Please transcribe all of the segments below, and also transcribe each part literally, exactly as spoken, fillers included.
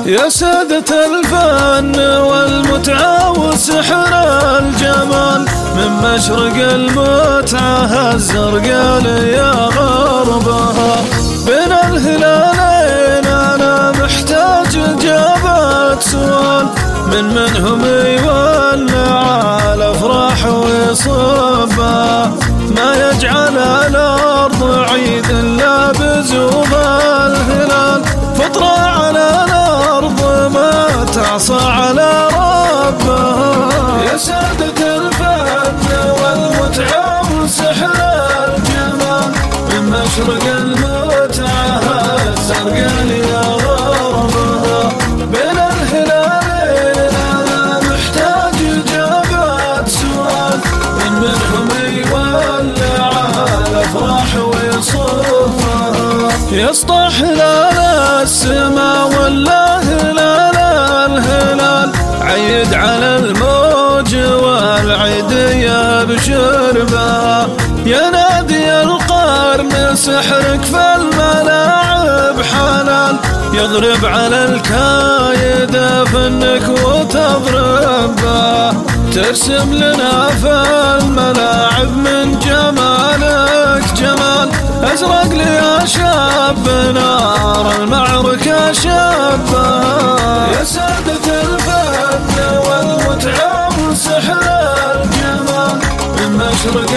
يا سادة الفن والمتعة وسحر الجمال، من مشرق المتعة الزرقاء يا غربها. بين الهلالين أنا محتاج إجابة سؤال، من منهم يولع الأفراح ويصبها، ما يجعل الأرض عيد إلا بزوغ الهلال. فطرة على الأرض ما تعصى على ربها. يا سادة الفن والمتعة وسحر الجمال، من مشرق المتعة الزرقاء يا غربها. بين الهلالين أنا محتاج إجابة سؤال، من منهم يولع الأفراح ويصفها. يسطح هلال السما ولا هلال الهلال، عيد على الموج والعيدية بشربها. يا نادي القرن سحرك في الملاعب حلال، يضرب على الكايد فنك وتضربها. ترسم لنا في الملاعب من جمالك جمال، أزرق لي يا شاب نار المعركة شابها. يا سادة الفن والمتعة وسحر الجمال، من مشرق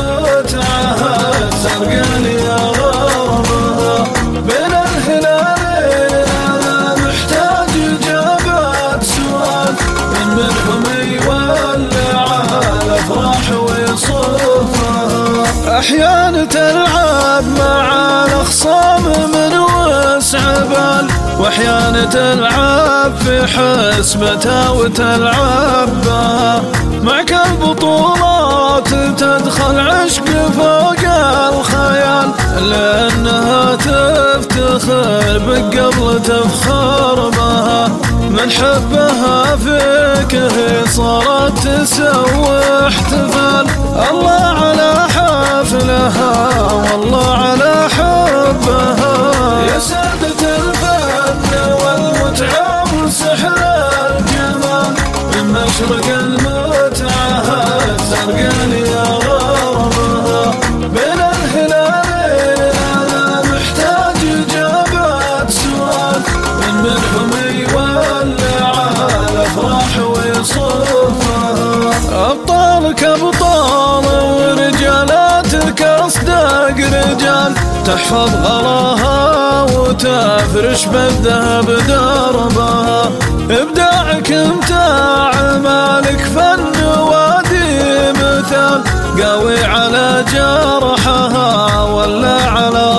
المتعة الزرقاء يا غربها. بين الهلالين أنا محتاج إجابة سؤال، من منهم يولع الأفراح ويصفها. أحيان تلعب مع الأخصام من وسع بال، وأحيان تلعب في حسبتها وتلعبها. معك البطولات تدخل عشق فوق الخيال، لأنها تفتخر بك قبل تفخر بها. من حبها فيك هي صارت تسوي احتفال. الله على حفلها والله على حبها. يا سادة الفن والمتعة وسحر الجمال، من مشرق المتعة الزرقاء يا غربها. بين الهلالين أنا محتاج إجابة سؤال، من منهم يولع الأفراح ويصفها. أبطالك أبطال ورجالاتك أصدق رجال، تحفظ غلاها وتفرش بالذهب دربها. إبداعك امتاع مالك فن وادي مثال، قوي على جرحها ولا على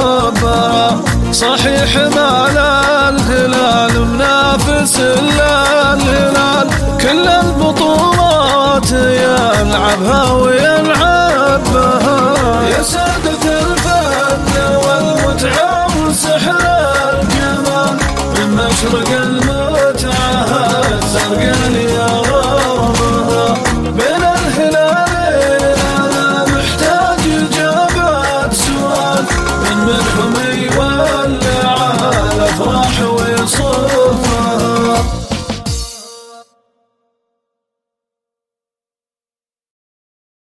طبها. صحيح مال الهلال منافس للهلال، كل البطولات يلعبها ويلعبها. يا سادة الفن والمتعة وسحر الجمال، من مشرق